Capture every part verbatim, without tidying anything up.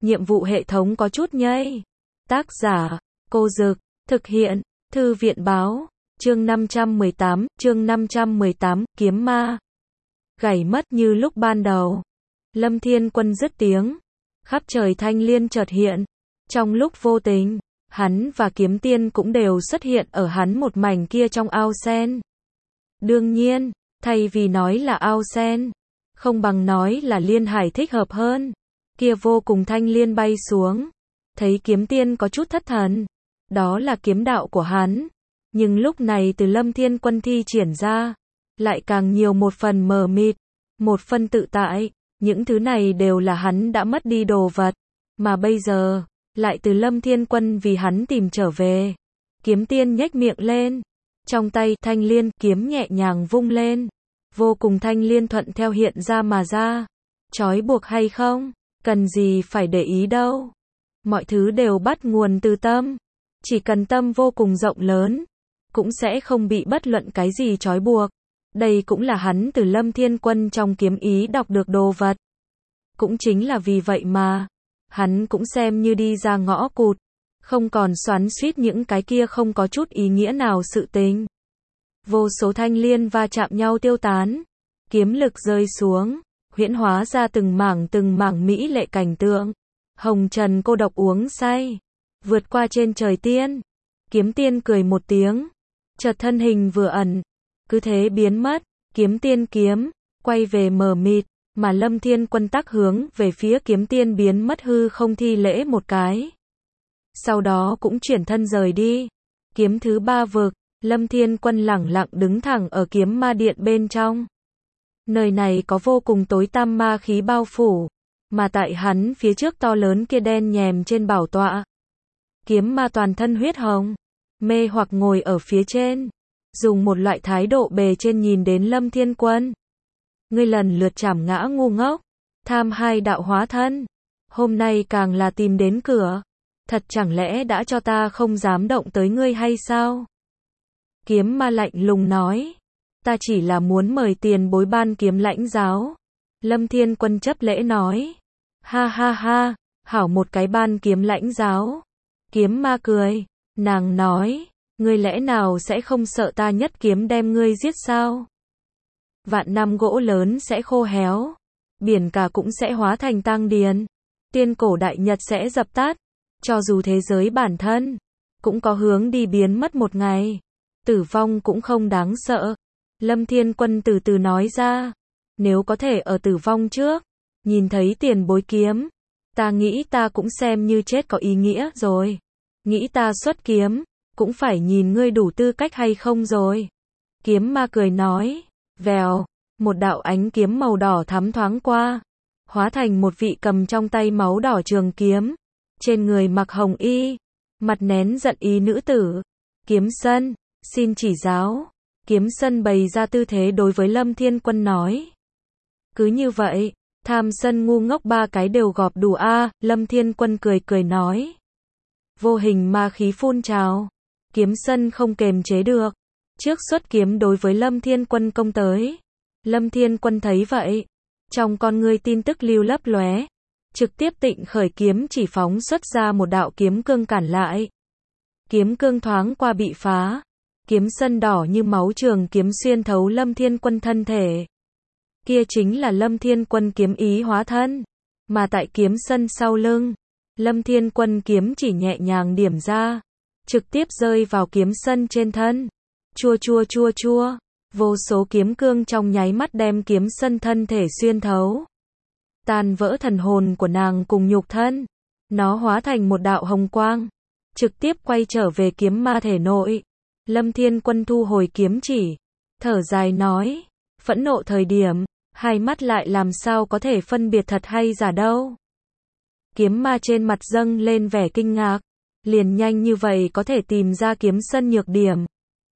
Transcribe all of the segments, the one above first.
nhiệm vụ hệ thống có chút nhây. Tác giả, Cô Dực, thực hiện, Thư viện Báo, chương năm trăm mười tám, chương năm trăm mười tám, kiếm ma. Gảy mất như lúc ban đầu. Lâm Thiên Quân dứt tiếng. Khắp trời thanh liên chợt hiện. Trong lúc vô tình, hắn và kiếm tiên cũng đều xuất hiện ở hắn một mảnh kia trong ao sen. Đương nhiên, thay vì nói là ao sen, không bằng nói là liên hải thích hợp hơn. Kia vô cùng thanh liên bay xuống. Thấy kiếm tiên có chút thất thần. Đó là kiếm đạo của hắn. Nhưng lúc này từ Lâm Thiên Quân thi triển ra, lại càng nhiều một phần mờ mịt, một phần tự tại. Những thứ này đều là hắn đã mất đi đồ vật. Mà bây giờ, lại từ Lâm Thiên Quân vì hắn tìm trở về. Kiếm tiên nhếch miệng lên. Trong tay thanh liên kiếm nhẹ nhàng vung lên. Vô cùng thanh liên thuận theo hiện ra mà ra. Trói buộc hay không? Cần gì phải để ý đâu. Mọi thứ đều bắt nguồn từ tâm. Chỉ cần tâm vô cùng rộng lớn, cũng sẽ không bị bất luận cái gì trói buộc. Đây cũng là hắn từ Lâm Thiên Quân trong kiếm ý đọc được đồ vật. Cũng chính là vì vậy mà, hắn cũng xem như đi ra ngõ cụt, không còn xoắn xuýt những cái kia không có chút ý nghĩa nào sự tình. Vô số thanh liên va chạm nhau tiêu tán, kiếm lực rơi xuống, huyễn hóa ra từng mảng từng mảng mỹ lệ cảnh tượng. Hồng trần cô độc uống say, vượt qua trên trời tiên. Kiếm tiên cười một tiếng, chợt thân hình vừa ẩn, cứ thế biến mất. Kiếm tiên kiếm, quay về mờ mịt, mà Lâm Thiên Quân tắc hướng về phía kiếm tiên biến mất hư không thi lễ một cái. Sau đó cũng chuyển thân rời đi. Kiếm thứ ba vực, Lâm Thiên Quân lẳng lặng đứng thẳng ở kiếm ma điện bên trong. Nơi này có vô cùng tối tăm ma khí bao phủ, mà tại hắn phía trước to lớn kia đen nhèm trên bảo tọa. Kiếm ma toàn thân huyết hồng, mê hoặc ngồi ở phía trên, dùng một loại thái độ bề trên nhìn đến Lâm Thiên Quân. Ngươi lần lượt chảm ngã ngu ngốc, tham hai đạo hóa thân, hôm nay càng là tìm đến cửa, thật chẳng lẽ đã cho ta không dám động tới ngươi hay sao? Kiếm ma lạnh lùng nói, ta chỉ là muốn mời tiền bối ban kiếm lãnh giáo. Lâm Thiên Quân chấp lễ nói, ha ha ha, hảo một cái ban kiếm lãnh giáo. Kiếm ma cười, nàng nói, ngươi lẽ nào sẽ không sợ ta nhất kiếm đem ngươi giết sao? Vạn năm gỗ lớn sẽ khô héo, biển cả cũng sẽ hóa thành tang điền, tiên cổ đại nhật sẽ dập tắt, cho dù thế giới bản thân cũng có hướng đi biến mất một ngày, tử vong cũng không đáng sợ. Lâm Thiên Quân từ từ nói ra, nếu có thể ở tử vong trước nhìn thấy tiền bối kiếm, ta nghĩ ta cũng xem như chết có ý nghĩa rồi. Nghĩ ta xuất kiếm, cũng phải nhìn ngươi đủ tư cách hay không rồi. Kiếm ma cười nói, vèo, một đạo ánh kiếm màu đỏ thắm thoáng qua, hóa thành một vị cầm trong tay máu đỏ trường kiếm, trên người mặc hồng y, mặt nén giận ý nữ tử. Kiếm Sân, xin chỉ giáo. Kiếm Sân bày ra tư thế đối với Lâm Thiên Quân nói. Cứ như vậy, tham sân ngu ngốc ba cái đều gọp đủ a. À, Lâm Thiên Quân cười cười nói. Vô hình ma khí phun trào, Kiếm Sân không kềm chế được, trước xuất kiếm đối với Lâm Thiên Quân công tới. Lâm Thiên Quân thấy vậy, trong con ngươi tin tức lưu lấp lóe, trực tiếp tịnh khởi kiếm chỉ phóng xuất ra một đạo kiếm cương cản lại. Kiếm cương thoáng qua bị phá, Kiếm Sân đỏ như máu trường kiếm xuyên thấu Lâm Thiên Quân thân thể. Kia chính là Lâm Thiên Quân kiếm ý hóa thân, mà tại Kiếm Sân sau lưng, Lâm Thiên Quân kiếm chỉ nhẹ nhàng điểm ra, trực tiếp rơi vào Kiếm Sân trên thân. Chua chua chua chua, vô số kiếm cương trong nháy mắt đem Kiếm Sân thân thể xuyên thấu, tan vỡ thần hồn của nàng cùng nhục thân. Nó hóa thành một đạo hồng quang, trực tiếp quay trở về kiếm ma thể nội. Lâm Thiên Quân thu hồi kiếm chỉ, thở dài nói, phẫn nộ thời điểm, hai mắt lại làm sao có thể phân biệt thật hay giả đâu. Kiếm ma trên mặt dâng lên vẻ kinh ngạc, liền nhanh như vậy có thể tìm ra Kiếm Sân nhược điểm.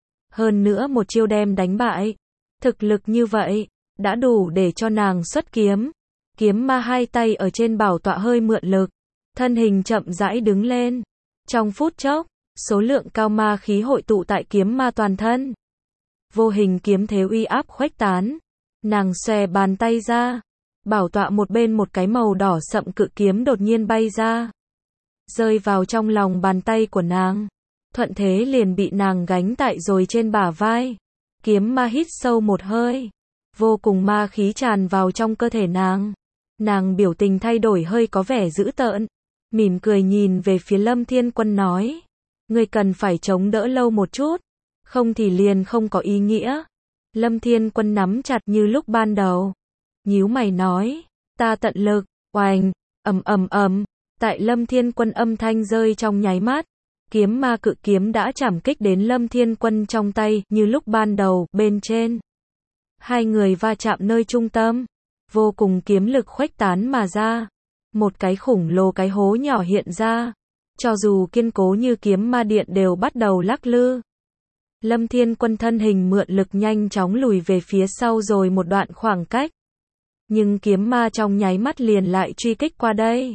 Hơn nữa một chiêu đem đánh bại, thực lực như vậy, đã đủ để cho nàng xuất kiếm. Kiếm ma hai tay ở trên bảo tọa hơi mượn lực, thân hình chậm rãi đứng lên. Trong phút chốc, số lượng cao ma khí hội tụ tại kiếm ma toàn thân. Vô hình kiếm thế uy áp khuếch tán, nàng xòe bàn tay ra, Bảo tọa một bên một cái màu đỏ sậm cự kiếm đột nhiên bay ra, rơi vào trong lòng bàn tay của nàng. Thuận thế liền bị nàng gánh tại rồi trên bả vai. Kiếm ma hít sâu một hơi, vô cùng ma khí tràn vào trong cơ thể nàng. Nàng biểu tình thay đổi hơi có vẻ dữ tợn, mỉm cười nhìn về phía Lâm Thiên Quân nói, ngươi cần phải chống đỡ lâu một chút, không thì liền không có ý nghĩa. Lâm Thiên Quân nắm chặt như lúc ban đầu, nhíu mày nói, ta tận lực. Oành, ầm ầm ầm, tại Lâm Thiên Quân âm thanh rơi trong nháy mắt, kiếm ma cự kiếm đã chảm kích đến Lâm Thiên Quân trong tay, như lúc ban đầu, bên trên. Hai người va chạm nơi trung tâm, vô cùng kiếm lực khuếch tán mà ra. Một cái khủng lồ cái hố nhỏ hiện ra, cho dù kiên cố như kiếm ma điện đều bắt đầu lắc lư. Lâm Thiên Quân thân hình mượn lực nhanh chóng lùi về phía sau rồi một đoạn khoảng cách. Nhưng kiếm ma trong nháy mắt liền lại truy kích qua đây.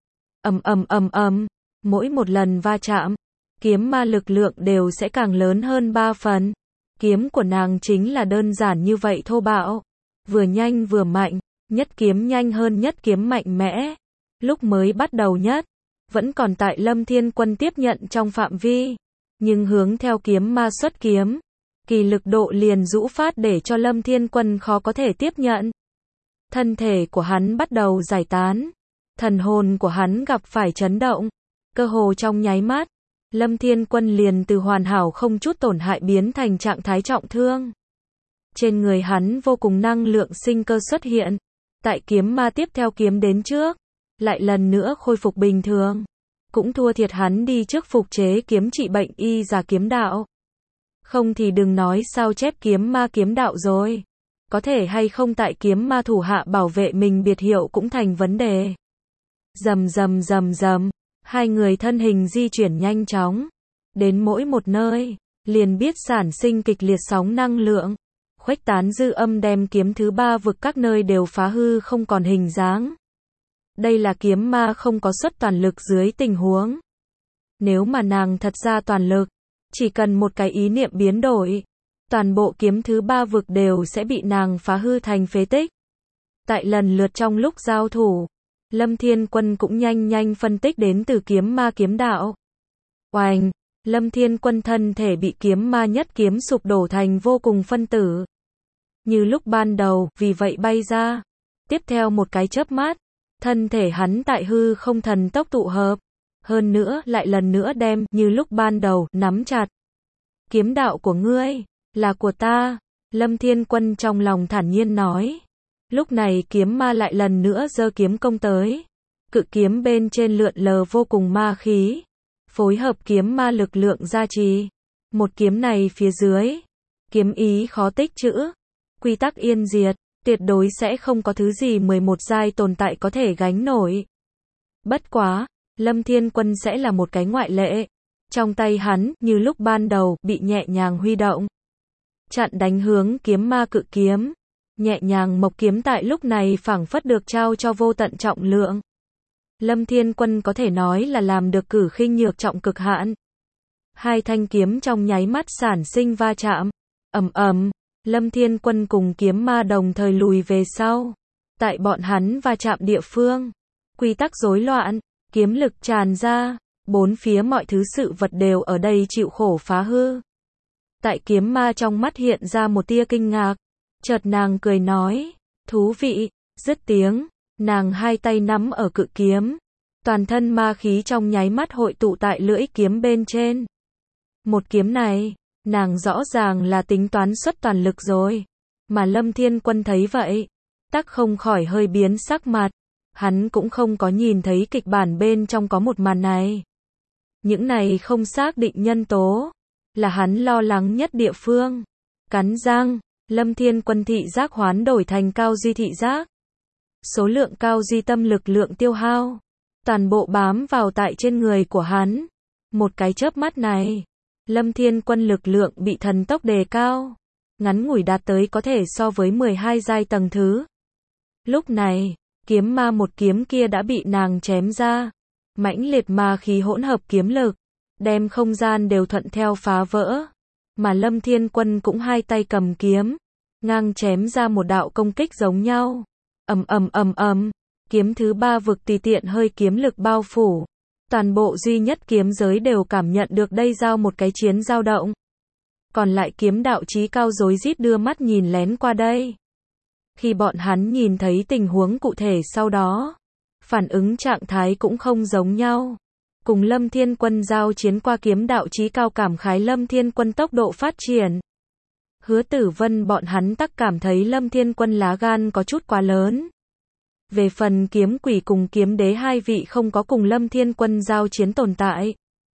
Ầm ầm ầm ầm, mỗi một lần va chạm, kiếm ma lực lượng đều sẽ càng lớn hơn ba phần. Kiếm của nàng chính là đơn giản như vậy thô bạo, vừa nhanh vừa mạnh, nhất kiếm nhanh hơn nhất kiếm mạnh mẽ. Lúc mới bắt đầu nhất, vẫn còn tại Lâm Thiên Quân tiếp nhận trong phạm vi, nhưng hướng theo kiếm ma xuất kiếm, kỳ lực độ liền rũ phát để cho Lâm Thiên Quân khó có thể tiếp nhận. Thân thể của hắn bắt đầu giải tán, thần hồn của hắn gặp phải chấn động, cơ hồ trong nháy mắt, Lâm Thiên Quân liền từ hoàn hảo không chút tổn hại biến thành trạng thái trọng thương. Trên người hắn vô cùng năng lượng sinh cơ xuất hiện, tại kiếm ma tiếp theo kiếm đến trước, lại lần nữa khôi phục bình thường. Cũng thua thiệt hắn đi trước phục chế kiếm trị bệnh y giả kiếm đạo. Không thì đừng nói sao chép kiếm ma kiếm đạo rồi. Có thể hay không tại kiếm ma thủ hạ bảo vệ mình biệt hiệu cũng thành vấn đề. Rầm rầm rầm rầm, hai người thân hình di chuyển nhanh chóng. Đến mỗi một nơi, liền biết sản sinh kịch liệt sóng năng lượng. Khuếch tán dư âm đem kiếm thứ ba vực các nơi đều phá hư không còn hình dáng. Đây là kiếm ma không có xuất toàn lực dưới tình huống. Nếu mà nàng thật ra toàn lực, chỉ cần một cái ý niệm biến đổi, toàn bộ kiếm thứ ba vực đều sẽ bị nàng phá hư thành phế tích. Tại lần lượt trong lúc giao thủ, Lâm Thiên Quân cũng nhanh nhanh phân tích đến từ kiếm ma kiếm đạo. Oành, Lâm Thiên Quân thân thể bị kiếm ma nhất kiếm sụp đổ thành vô cùng phân tử. Như lúc ban đầu, vì vậy bay ra. Tiếp theo một cái chớp mắt, thân thể hắn tại hư không thần tốc tụ hợp, hơn nữa lại lần nữa đem, như lúc ban đầu, nắm chặt. Kiếm đạo của ngươi, là của ta, Lâm Thiên Quân trong lòng thản nhiên nói. Lúc này kiếm ma lại lần nữa giơ kiếm công tới. Cự kiếm bên trên lượn lờ vô cùng ma khí, phối hợp kiếm ma lực lượng gia trì. Một kiếm này phía dưới, kiếm ý khó tích trữ, quy tắc yên diệt. Tuyệt đối sẽ không có thứ gì mười một giai tồn tại có thể gánh nổi. Bất quá, Lâm Thiên Quân sẽ là một cái ngoại lệ. Trong tay hắn, như lúc ban đầu, bị nhẹ nhàng huy động. Chặn đánh hướng kiếm ma cự kiếm. Nhẹ nhàng mộc kiếm tại lúc này phảng phất được trao cho vô tận trọng lượng. Lâm Thiên Quân có thể nói là làm được cử khinh nhược trọng cực hạn. Hai thanh kiếm trong nháy mắt sản sinh va chạm. Ầm ầm. Lâm Thiên Quân cùng kiếm ma đồng thời lùi về sau. Tại bọn hắn va chạm địa phương, quy tắc rối loạn, kiếm lực tràn ra, bốn phía mọi thứ sự vật đều ở đây chịu khổ phá hư. Tại kiếm ma trong mắt hiện ra một tia kinh ngạc, chợt nàng cười nói, thú vị, dứt tiếng, nàng hai tay nắm ở cự kiếm, toàn thân ma khí trong nháy mắt hội tụ tại lưỡi kiếm bên trên. Một kiếm này, nàng rõ ràng là tính toán xuất toàn lực rồi, mà Lâm Thiên Quân thấy vậy, tắc không khỏi hơi biến sắc mặt, hắn cũng không có nhìn thấy kịch bản bên trong có một màn này. Những này không xác định nhân tố, là hắn lo lắng nhất địa phương. Cắn răng, Lâm Thiên Quân thị giác hoán đổi thành cao duy thị giác. Số lượng cao duy tâm lực lượng tiêu hao, toàn bộ bám vào tại trên người của hắn. Một cái chớp mắt này, Lâm Thiên Quân lực lượng bị thần tốc đề cao, ngắn ngủi đạt tới có thể so với mười hai giai tầng thứ. Lúc này, kiếm ma một kiếm kia đã bị nàng chém ra, mãnh liệt ma khí hỗn hợp kiếm lực, đem không gian đều thuận theo phá vỡ, mà Lâm Thiên Quân cũng hai tay cầm kiếm, ngang chém ra một đạo công kích giống nhau. ầm ầm ầm ầm, kiếm thứ ba vực tùy tiện hơi kiếm lực bao phủ. Toàn bộ duy nhất kiếm giới đều cảm nhận được đây giao một cái chiến dao động. Còn lại kiếm đạo chí cao rối rít đưa mắt nhìn lén qua đây. Khi bọn hắn nhìn thấy tình huống cụ thể sau đó, phản ứng trạng thái cũng không giống nhau. Cùng Lâm Thiên Quân giao chiến qua kiếm đạo chí cao cảm khái Lâm Thiên Quân tốc độ phát triển. Hứa Tử Vân bọn hắn tắc cảm thấy Lâm Thiên Quân lá gan có chút quá lớn. Về phần kiếm quỷ cùng kiếm đế hai vị không có cùng Lâm Thiên Quân giao chiến tồn tại,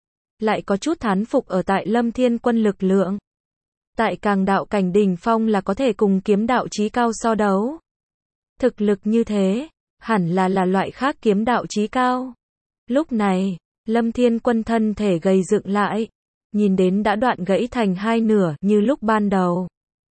lại có chút thán phục ở tại Lâm Thiên Quân lực lượng. Tại càng đạo cảnh đỉnh phong là có thể cùng kiếm đạo chí cao so đấu. Thực lực như thế, hẳn là là loại khác kiếm đạo chí cao. Lúc này, Lâm Thiên Quân thân thể gầy dựng lại, nhìn đến đã đoạn gãy thành hai nửa như lúc ban đầu.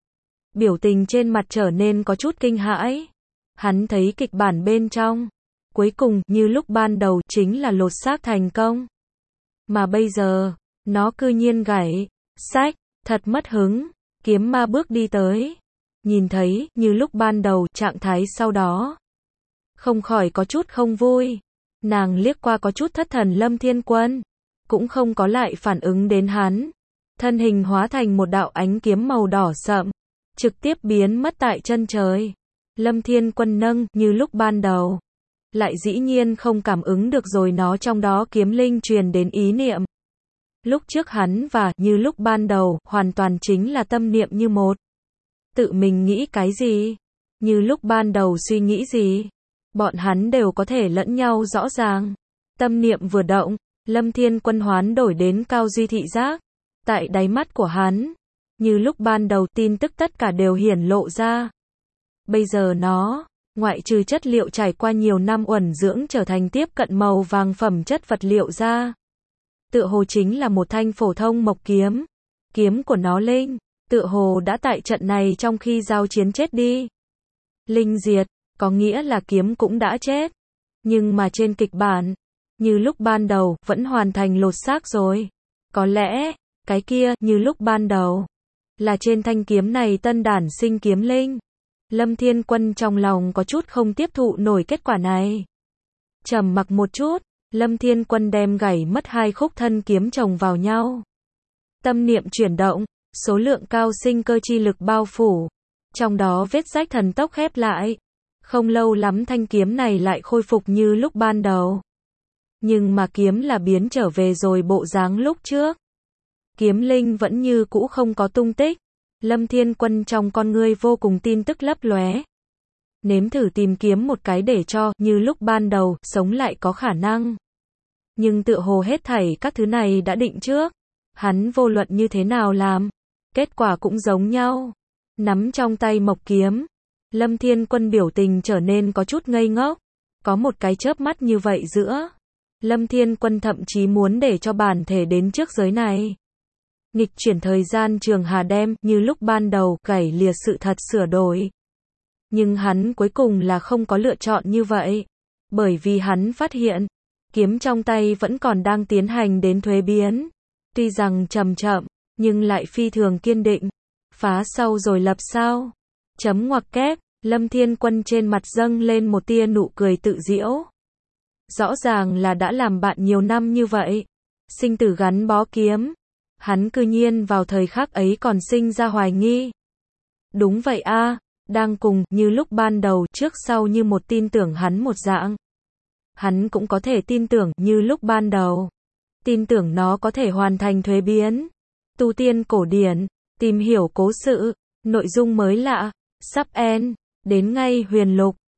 Biểu tình trên mặt trở nên có chút kinh hãi. Hắn thấy kịch bản bên trong, cuối cùng như lúc ban đầu chính là lột xác thành công. Mà bây giờ, nó cư nhiên gãy, sách, thật mất hứng, kiếm ma bước đi tới. Nhìn thấy, như lúc ban đầu, trạng thái sau đó. Không khỏi có chút không vui. Nàng liếc qua có chút thất thần Lâm Thiên Quân. Cũng không có lại phản ứng đến hắn. Thân hình hóa thành một đạo ánh kiếm màu đỏ sậm. Trực tiếp biến mất tại chân trời. Lâm Thiên Quân nâng, như lúc ban đầu. Lại dĩ nhiên không cảm ứng được rồi nó trong đó kiếm linh truyền đến ý niệm. Lúc trước hắn và, như lúc ban đầu, hoàn toàn chính là tâm niệm như một. Tự mình nghĩ cái gì? Như lúc ban đầu suy nghĩ gì? Bọn hắn đều có thể lẫn nhau rõ ràng. Tâm niệm vừa động, Lâm Thiên Quân hoán đổi đến cao duy thị giác. Tại đáy mắt của hắn, như lúc ban đầu tin tức tất cả đều hiển lộ ra. Bây giờ nó, ngoại trừ chất liệu trải qua nhiều năm uẩn dưỡng trở thành tiếp cận màu vàng phẩm chất vật liệu ra. Tựa hồ chính là một thanh phổ thông mộc kiếm. Kiếm của nó linh, tựa hồ đã tại trận này trong khi giao chiến chết đi. Linh diệt, có nghĩa là kiếm cũng đã chết. Nhưng mà trên kịch bản, như lúc ban đầu, vẫn hoàn thành lột xác rồi. Có lẽ, cái kia, như lúc ban đầu, là trên thanh kiếm này tân đản sinh kiếm linh. Lâm Thiên Quân trong lòng có chút không tiếp thụ nổi kết quả này. Trầm mặc một chút, Lâm Thiên Quân đem gãy mất hai khúc thân kiếm chồng vào nhau. Tâm niệm chuyển động, số lượng cao sinh cơ chi lực bao phủ. Trong đó vết rách thần tốc khép lại. Không lâu lắm thanh kiếm này lại khôi phục như lúc ban đầu. Nhưng mà kiếm là biến trở về rồi bộ dáng lúc trước. Kiếm linh vẫn như cũ không có tung tích. Lâm Thiên Quân trong con ngươi vô cùng tin tức lấp lóe. Nếm thử tìm kiếm một cái để cho, như lúc ban đầu, sống lại có khả năng. Nhưng tựa hồ hết thảy các thứ này đã định trước. Hắn vô luận như thế nào làm, kết quả cũng giống nhau. Nắm trong tay mộc kiếm, Lâm Thiên Quân biểu tình trở nên có chút ngây ngốc. Có một cái chớp mắt như vậy giữa. Lâm Thiên Quân thậm chí muốn để cho bản thể đến trước giới này. Nghịch chuyển thời gian trường hà đem, như lúc ban đầu, gãy lìa sự thật sửa đổi. Nhưng hắn cuối cùng là không có lựa chọn như vậy. Bởi vì hắn phát hiện, kiếm trong tay vẫn còn đang tiến hành đến thuế biến. Tuy rằng chậm chậm, nhưng lại phi thường kiên định. Phá sau rồi lập sao. Chấm ngoặc kép, Lâm Thiên Quân trên mặt dâng lên một tia nụ cười tự giễu. Rõ ràng là đã làm bạn nhiều năm như vậy. Sinh tử gắn bó kiếm. Hắn cư nhiên vào thời khắc ấy còn sinh ra hoài nghi. Đúng vậy a, đang cùng, như lúc ban đầu, trước sau như một tin tưởng hắn một dạng. Hắn cũng có thể tin tưởng, như lúc ban đầu. Tin tưởng nó có thể hoàn thành thuế biến. Tu tiên cổ điển, tìm hiểu cố sự, nội dung mới lạ, sắp end, đến ngay huyền lục.